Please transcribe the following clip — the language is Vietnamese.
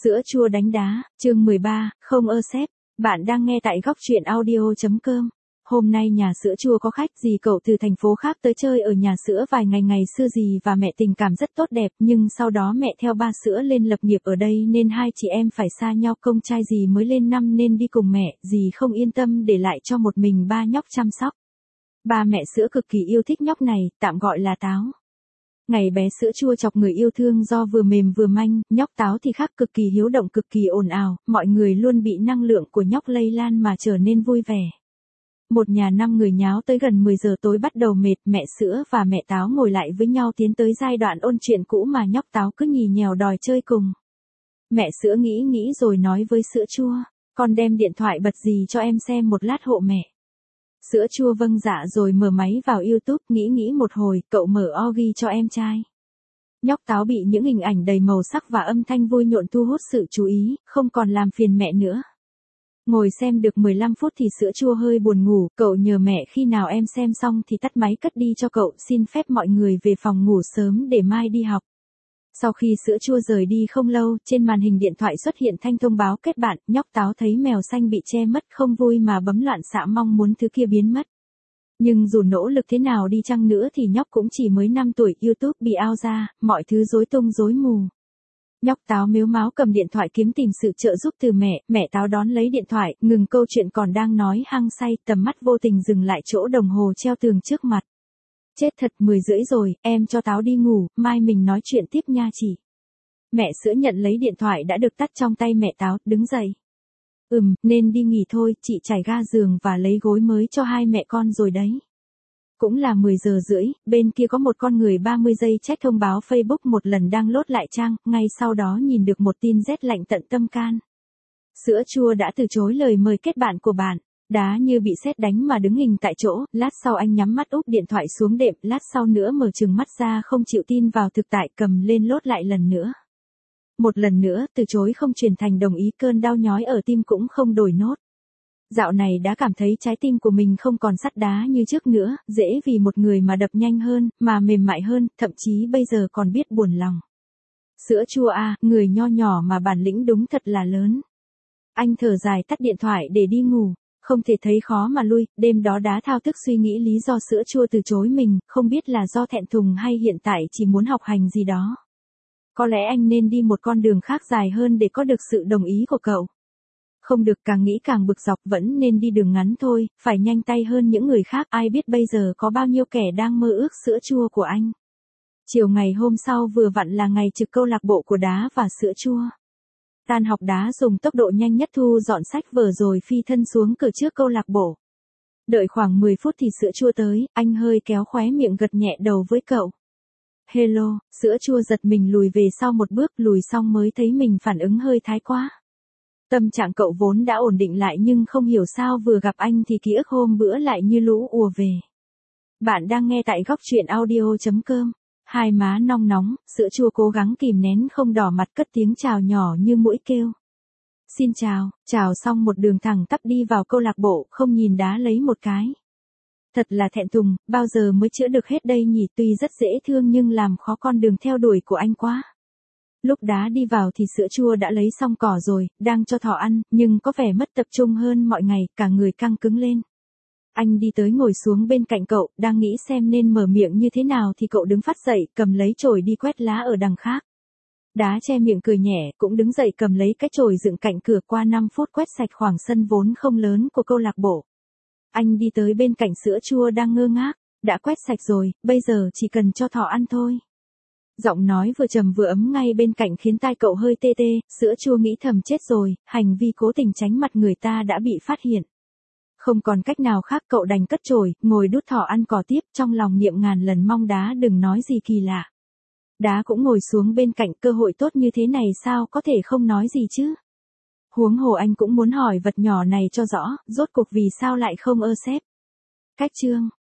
Sữa chua đánh đá, chương 13, không ơ sếp. Bạn đang nghe tại góc truyện audio.com. Hôm nay nhà sữa chua có khách dì cậu từ thành phố khác tới chơi ở nhà sữa vài ngày. Ngày xưa dì và mẹ tình cảm rất tốt đẹp, nhưng sau đó mẹ theo ba sữa lên lập nghiệp ở đây nên hai chị em phải xa nhau. Con trai dì mới lên năm nên đi cùng mẹ, dì không yên tâm để lại cho một mình ba nhóc chăm sóc. Ba mẹ sữa cực kỳ yêu thích nhóc này, tạm gọi là Táo. Ngày bé sữa chua chọc người yêu thương do vừa mềm vừa manh, nhóc Táo thì khác, cực kỳ hiếu động, cực kỳ ồn ào, mọi người luôn bị năng lượng của nhóc lây lan mà trở nên vui vẻ. Một nhà 5 người nháo tới gần 10 giờ tối bắt đầu mệt, mẹ sữa và mẹ Táo ngồi lại với nhau tiến tới giai đoạn ôn chuyện cũ mà nhóc Táo cứ nhì nhèo đòi chơi cùng. Mẹ sữa nghĩ rồi nói với sữa chua, con đem điện thoại bật gì cho em xem một lát hộ mẹ. Sữa chua vâng dạ rồi mở máy vào YouTube, nghĩ một hồi, cậu mở orgy cho em trai. Nhóc Táo bị những hình ảnh đầy màu sắc và âm thanh vui nhộn thu hút sự chú ý, không còn làm phiền mẹ nữa. Ngồi xem được 15 phút thì sữa chua hơi buồn ngủ, cậu nhờ mẹ khi nào em xem xong thì tắt máy cất đi cho cậu, xin phép mọi người về phòng ngủ sớm để mai đi học. Sau khi sữa chua rời đi không lâu, trên màn hình điện thoại xuất hiện thanh thông báo kết bạn, nhóc Táo thấy mèo xanh bị che mất không vui mà bấm loạn xạ mong muốn thứ kia biến mất. Nhưng dù nỗ lực thế nào đi chăng nữa thì nhóc cũng chỉ mới 5 tuổi, YouTube bị out ra, mọi thứ rối tung rối mù. Nhóc Táo mếu máo cầm điện thoại kiếm tìm sự trợ giúp từ mẹ Táo đón lấy điện thoại, ngừng câu chuyện còn đang nói hăng say, tầm mắt vô tình dừng lại chỗ đồng hồ treo tường trước mặt. Chết thật, 10 rưỡi rồi, em cho Táo đi ngủ, mai mình nói chuyện tiếp nha chị. Mẹ sữa nhận lấy điện thoại đã được tắt trong tay mẹ Táo, đứng dậy. Nên đi nghỉ thôi, chị trải ga giường và lấy gối mới cho hai mẹ con rồi đấy. Cũng là 10 giờ rưỡi, bên kia có một con người 30 giây check thông báo Facebook một lần đang lốt lại trang, ngay sau đó nhìn được một tin rét lạnh tận tâm can. Sữa chua đã từ chối lời mời kết bạn của bạn. Đá như bị sét đánh mà đứng hình tại chỗ, lát sau anh nhắm mắt úp điện thoại xuống đệm, lát sau nữa mở trừng mắt ra không chịu tin vào thực tại, cầm lên lốt lại lần nữa. Một lần nữa, từ chối không chuyển thành đồng ý, cơn đau nhói ở tim cũng không đổi nốt. Dạo này đã cảm thấy trái tim của mình không còn sắt đá như trước nữa, dễ vì một người mà đập nhanh hơn, mà mềm mại hơn, thậm chí bây giờ còn biết buồn lòng. Sữa chua à, người nho nhỏ mà bản lĩnh đúng thật là lớn. Anh thở dài tắt điện thoại để đi ngủ. Không thể thấy khó mà lui, đêm đó đã thao thức suy nghĩ lý do sữa chua từ chối mình, không biết là do thẹn thùng hay hiện tại chỉ muốn học hành gì đó. Có lẽ anh nên đi một con đường khác dài hơn để có được sự đồng ý của cậu. Không được, càng nghĩ càng bực dọc, vẫn nên đi đường ngắn thôi, phải nhanh tay hơn những người khác, ai biết bây giờ có bao nhiêu kẻ đang mơ ước sữa chua của anh. Chiều ngày hôm sau vừa vặn là ngày trực câu lạc bộ của Đá và sữa chua. Tan học Đá dùng tốc độ nhanh nhất thu dọn sách vở rồi phi thân xuống cửa trước câu lạc bộ. Đợi khoảng 10 phút thì sữa chua tới, anh hơi kéo khóe miệng gật nhẹ đầu với cậu. Hello, sữa chua giật mình lùi về sau một bước, lùi xong mới thấy mình phản ứng hơi thái quá. Tâm trạng cậu vốn đã ổn định lại nhưng không hiểu sao vừa gặp anh thì ký ức hôm bữa lại như lũ ùa về. Bạn đang nghe tại góc truyện audio.com. Hai má nong nóng, sữa chua cố gắng kìm nén không đỏ mặt cất tiếng chào nhỏ như mũi kêu. Xin chào xong một đường thẳng tắp đi vào câu lạc bộ, không nhìn Đá lấy một cái. Thật là thẹn thùng, bao giờ mới chữa được hết đây nhỉ, tuy rất dễ thương nhưng làm khó con đường theo đuổi của anh quá. Lúc Đá đi vào thì sữa chua đã lấy xong cỏ rồi, đang cho thỏ ăn, nhưng có vẻ mất tập trung hơn mọi ngày, cả người căng cứng lên. Anh đi tới ngồi xuống bên cạnh cậu, đang nghĩ xem nên mở miệng như thế nào thì cậu đứng phát dậy, cầm lấy chổi đi quét lá ở đằng khác. Đá che miệng cười nhẹ, cũng đứng dậy cầm lấy cái chổi dựng cạnh cửa, qua 5 phút quét sạch khoảng sân vốn không lớn của câu lạc bộ. Anh đi tới bên cạnh sữa chua đang ngơ ngác, đã quét sạch rồi, bây giờ chỉ cần cho thỏ ăn thôi. Giọng nói vừa trầm vừa ấm ngay bên cạnh khiến tai cậu hơi tê tê, sữa chua nghĩ thầm chết rồi, hành vi cố tình tránh mặt người ta đã bị phát hiện. Không còn cách nào khác cậu đành cất chổi, ngồi đút thỏ ăn cỏ tiếp, trong lòng niệm ngàn lần mong Đá đừng nói gì kỳ lạ. Đá cũng ngồi xuống bên cạnh, cơ hội tốt như thế này sao có thể không nói gì chứ. Huống hồ anh cũng muốn hỏi vật nhỏ này cho rõ, rốt cuộc vì sao lại không ơ sếp. Cách chương